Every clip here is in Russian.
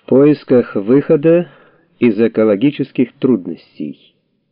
поисках выхода из экологических трудностей.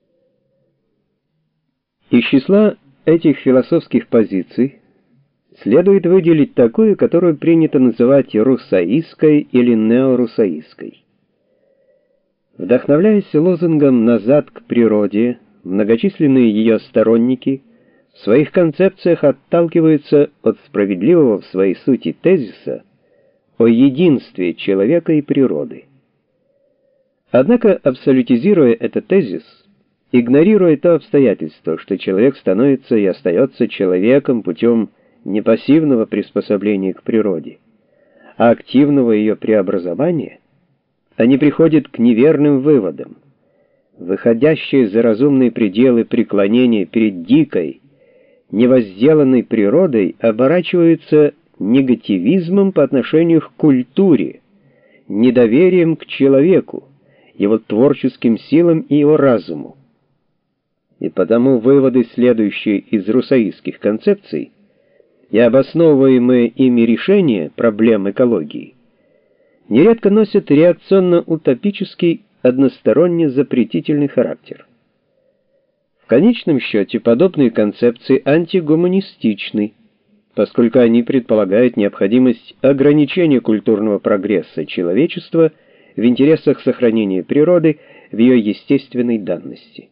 Из числа этих философских позиций следует выделить такую, которую принято называть руссоистской или неоруссоистской. Вдохновляясь лозунгом «назад к природе», многочисленные ее сторонники в своих концепциях отталкиваются от справедливого в своей сути тезиса о единстве человека и природы. Однако, абсолютизируя этот тезис, игнорируя то обстоятельство, что человек становится и остается человеком путем не пассивного приспособления к природе, а активного ее преобразования, они приходят к неверным выводам. Выходящие за разумные пределы преклонения перед дикой, невозделанной природой оборачиваются негативизмом по отношению к культуре, недоверием к человеку, его творческим силам и его разуму. И потому выводы, следующие из руссоистских концепций, и обосновываемые ими решения проблем экологии, нередко носят реакционно-утопический, односторонне запретительный характер. В конечном счете подобные концепции антигуманистичны, поскольку они предполагают необходимость ограничения культурного прогресса человечества в интересах сохранения природы в ее естественной данности.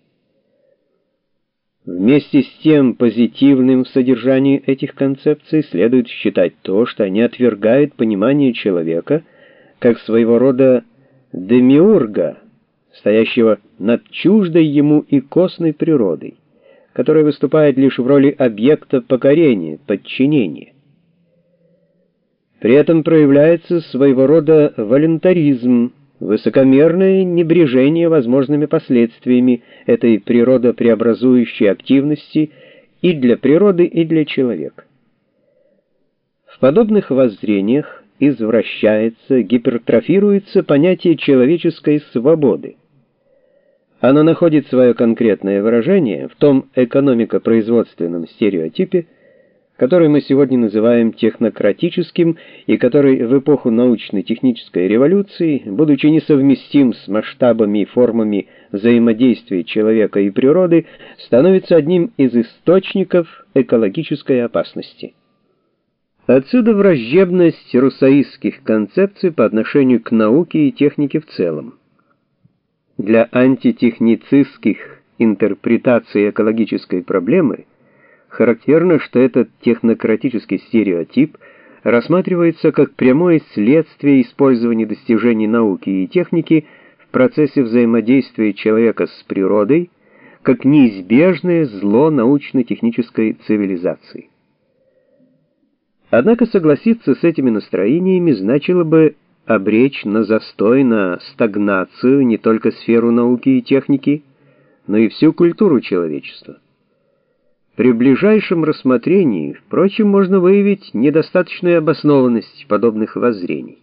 Вместе с тем позитивным в содержании этих концепций следует считать то, что они отвергают понимание человека как своего рода демиурга, стоящего над чуждой ему и косной природой, которая выступает лишь в роли объекта покорения, подчинения. При этом проявляется своего рода волюнтаризм, высокомерное небрежение возможными последствиями этой природопреобразующей активности и для природы, и для человека. В подобных воззрениях извращается, гипертрофируется понятие человеческой свободы. Оно находит свое конкретное выражение в том экономико-производственном стереотипе, который мы сегодня называем технократическим и который в эпоху научно-технической революции, будучи несовместим с масштабами и формами взаимодействия человека и природы, становится одним из источников экологической опасности. Отсюда враждебность руссоистских концепций по отношению к науке и технике в целом. Для антитехницистских интерпретаций экологической проблемы характерно, что этот технократический стереотип рассматривается как прямое следствие использования достижений науки и техники в процессе взаимодействия человека с природой, как неизбежное зло научно-технической цивилизации. Однако согласиться с этими настроениями значило бы обречь на застой, на стагнацию не только сферу науки и техники, но и всю культуру человечества. При ближайшем рассмотрении, впрочем, можно выявить недостаточную обоснованность подобных воззрений.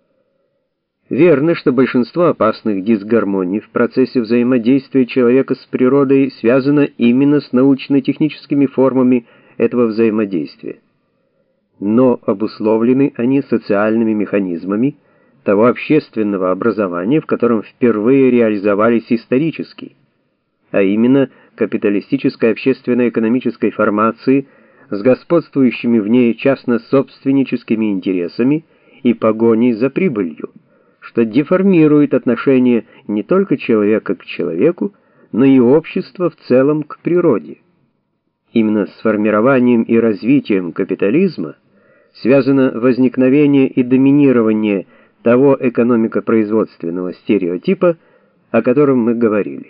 Верно, что большинство опасных дисгармоний в процессе взаимодействия человека с природой связано именно с научно-техническими формами этого взаимодействия. Но обусловлены они социальными механизмами того общественного образования, в котором впервые реализовались исторически, а именно капиталистической общественно-экономической формации с господствующими в ней частно-собственническими интересами и погоней за прибылью, что деформирует отношение не только человека к человеку, но и общества в целом к природе. Именно с формированием и развитием капитализма связано возникновение и доминирование того экономико-производственного стереотипа, о котором мы говорили.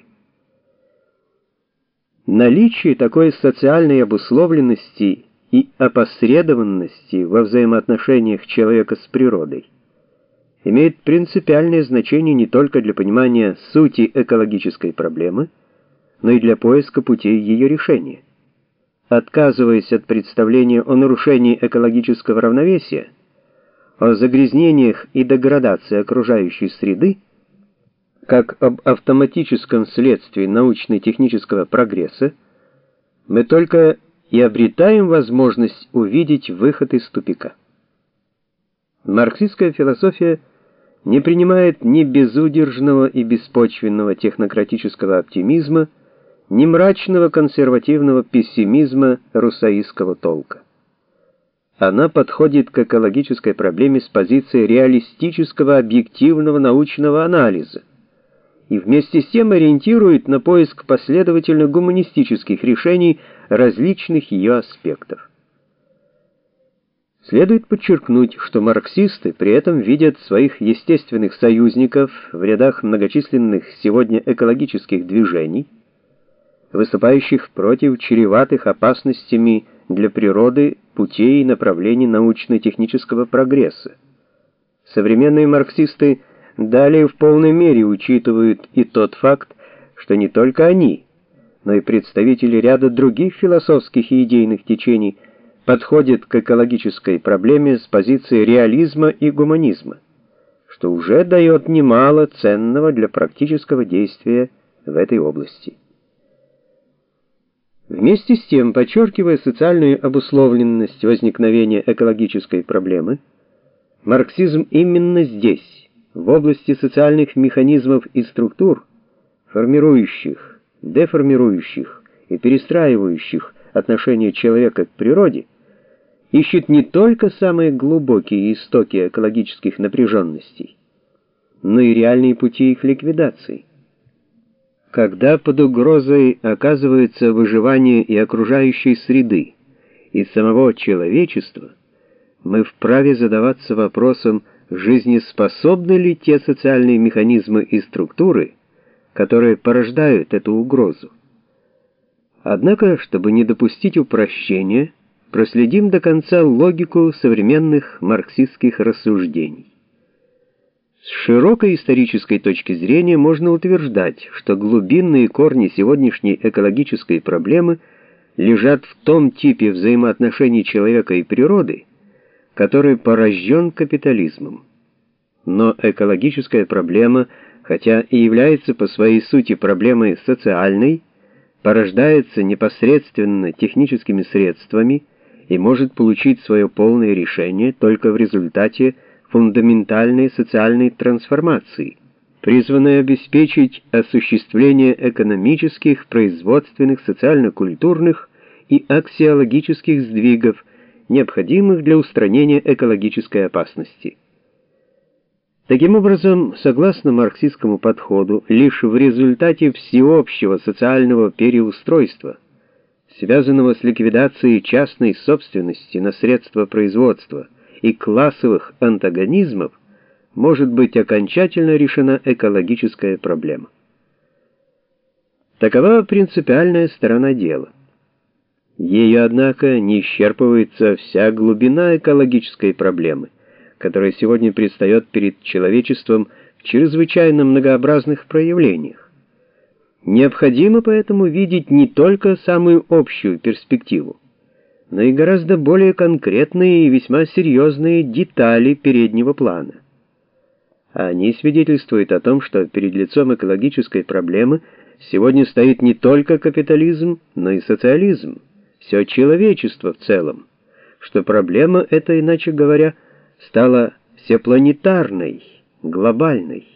Наличие такой социальной обусловленности и опосредованности во взаимоотношениях человека с природой имеет принципиальное значение не только для понимания сути экологической проблемы, но и для поиска путей ее решения. Отказываясь от представления о нарушении экологического равновесия, о загрязнениях и деградации окружающей среды, как об автоматическом следствии научно-технического прогресса, мы только и обретаем возможность увидеть выход из тупика. Марксистская философия не принимает ни безудержного и беспочвенного технократического оптимизма, ни мрачного консервативного пессимизма руссоистского толка. Она подходит к экологической проблеме с позиции реалистического объективного научного анализа и вместе с тем ориентирует на поиск последовательно гуманистических решений различных ее аспектов. Следует подчеркнуть, что марксисты при этом видят своих естественных союзников в рядах многочисленных сегодня экологических движений, выступающих против чреватых опасностями для природы путей и направлений научно-технического прогресса. Современные марксисты далее в полной мере учитывают и тот факт, что не только они, но и представители ряда других философских и идейных течений подходят к экологической проблеме с позиции реализма и гуманизма, что уже дает немало ценного для практического действия в этой области. Вместе с тем, подчеркивая социальную обусловленность возникновения экологической проблемы, марксизм именно здесь, в области социальных механизмов и структур, формирующих, деформирующих и перестраивающих отношение человека к природе, ищет не только самые глубокие истоки экологических напряженностей, но и реальные пути их ликвидации. Когда под угрозой оказывается выживание и окружающей среды, и самого человечества, мы вправе задаваться вопросом, жизнеспособны ли те социальные механизмы и структуры, которые порождают эту угрозу. Однако, чтобы не допустить упрощения, проследим до конца логику современных марксистских рассуждений. С широкой исторической точки зрения можно утверждать, что глубинные корни сегодняшней экологической проблемы лежат в том типе взаимоотношений человека и природы, который порожден капитализмом. Но экологическая проблема, хотя и является по своей сути проблемой социальной, порождается непосредственно техническими средствами и может получить свое полное решение только в результате фундаментальной социальной трансформации, призванной обеспечить осуществление экономических, производственных, социально-культурных и аксиологических сдвигов, необходимых для устранения экологической опасности. Таким образом, согласно марксистскому подходу, лишь в результате всеобщего социального переустройства, связанного с ликвидацией частной собственности на средства производства и классовых антагонизмов, может быть окончательно решена экологическая проблема. Такова принципиальная сторона дела. Ею, однако, не исчерпывается вся глубина экологической проблемы, которая сегодня предстает перед человечеством в чрезвычайно многообразных проявлениях. Необходимо поэтому видеть не только самую общую перспективу, но и гораздо более конкретные и весьма серьезные детали переднего плана. Они свидетельствуют о том, что перед лицом экологической проблемы сегодня стоит не только капитализм, но и социализм, все человечество в целом, что проблема эта, иначе говоря, стала всепланетарной, глобальной.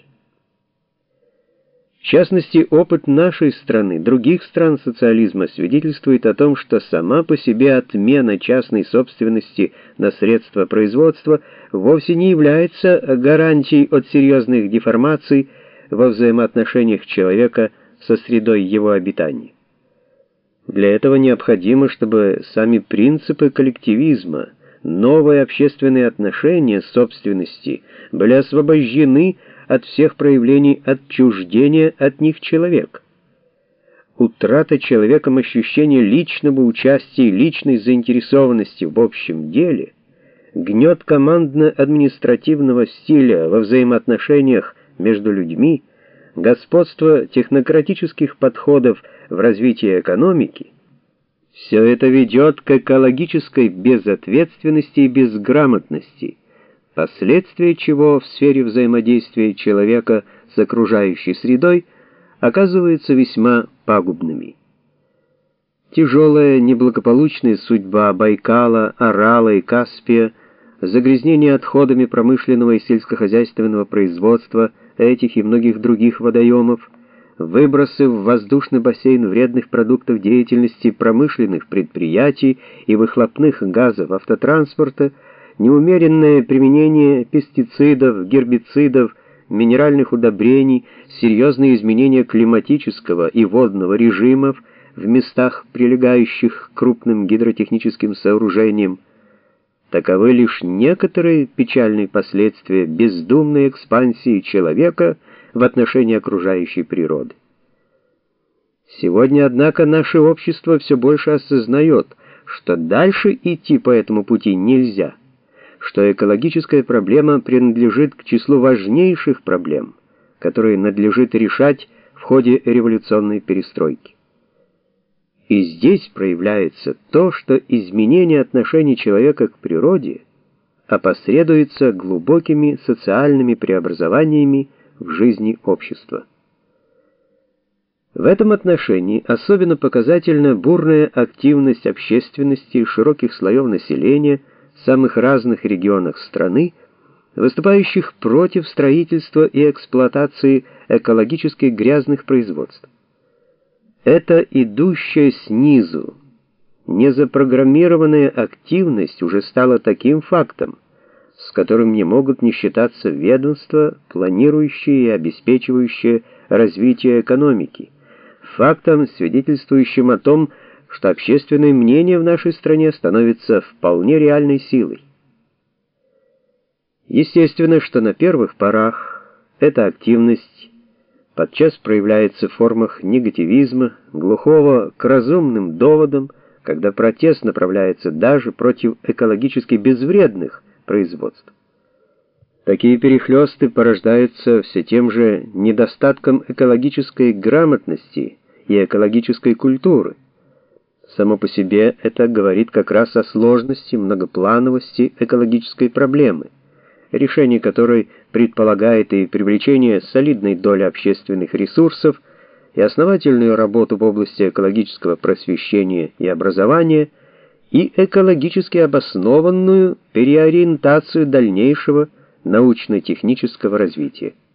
В частности, опыт нашей страны, других стран социализма свидетельствует о том, что сама по себе отмена частной собственности на средства производства вовсе не является гарантией от серьезных деформаций во взаимоотношениях человека со средой его обитания. Для этого необходимо, чтобы сами принципы коллективизма, новые общественные отношения собственности были освобождены от всех проявлений отчуждения от них человека. Утрата человеком ощущения личного участия и личной заинтересованности в общем деле, гнет командно-административного стиля во взаимоотношениях между людьми, господство технократических подходов в развитии экономики — все это ведет к экологической безответственности и безграмотности, последствия чего в сфере взаимодействия человека с окружающей средой оказываются весьма пагубными. Тяжелая, неблагополучная судьба Байкала, Арала и Каспия загрязнение отходами промышленного и сельскохозяйственного производства этих и многих других водоемов, выбросы в воздушный бассейн вредных продуктов деятельности промышленных предприятий и выхлопных газов автотранспорта, неумеренное применение пестицидов, гербицидов, минеральных удобрений, серьезные изменения климатического и водного режимов в местах, прилегающих к крупным гидротехническим сооружениям. Таковы лишь некоторые печальные последствия бездумной экспансии человека в отношении окружающей природы. Сегодня, однако, наше общество все больше осознает, что дальше идти по этому пути нельзя, что экологическая проблема принадлежит к числу важнейших проблем, которые надлежит решать в ходе революционной перестройки. И здесь проявляется то, что изменение отношений человека к природе опосредуется глубокими социальными преобразованиями в жизни общества. В этом отношении особенно показательна бурная активность общественности широких слоев населения в самых разных регионах страны, выступающих против строительства и эксплуатации экологически грязных производств. Эта идущая снизу, незапрограммированная активность уже стала таким фактом, с которым не могут не считаться ведомства, планирующие и обеспечивающие развитие экономики, фактом, свидетельствующим о том, что общественное мнение в нашей стране становится вполне реальной силой. Естественно, что на первых порах эта активность подчас проявляется в формах негативизма, глухого к разумным доводам, когда протест направляется даже против экологически безвредных производств. Такие перехлёсты порождаются все тем же недостатком экологической грамотности и экологической культуры. Само по себе это говорит как раз о сложности, многоплановости экологической проблемы, решение которой предполагает и привлечение солидной доли общественных ресурсов, и основательную работу в области экологического просвещения и образования, и экологически обоснованную переориентацию дальнейшего научно-технического развития.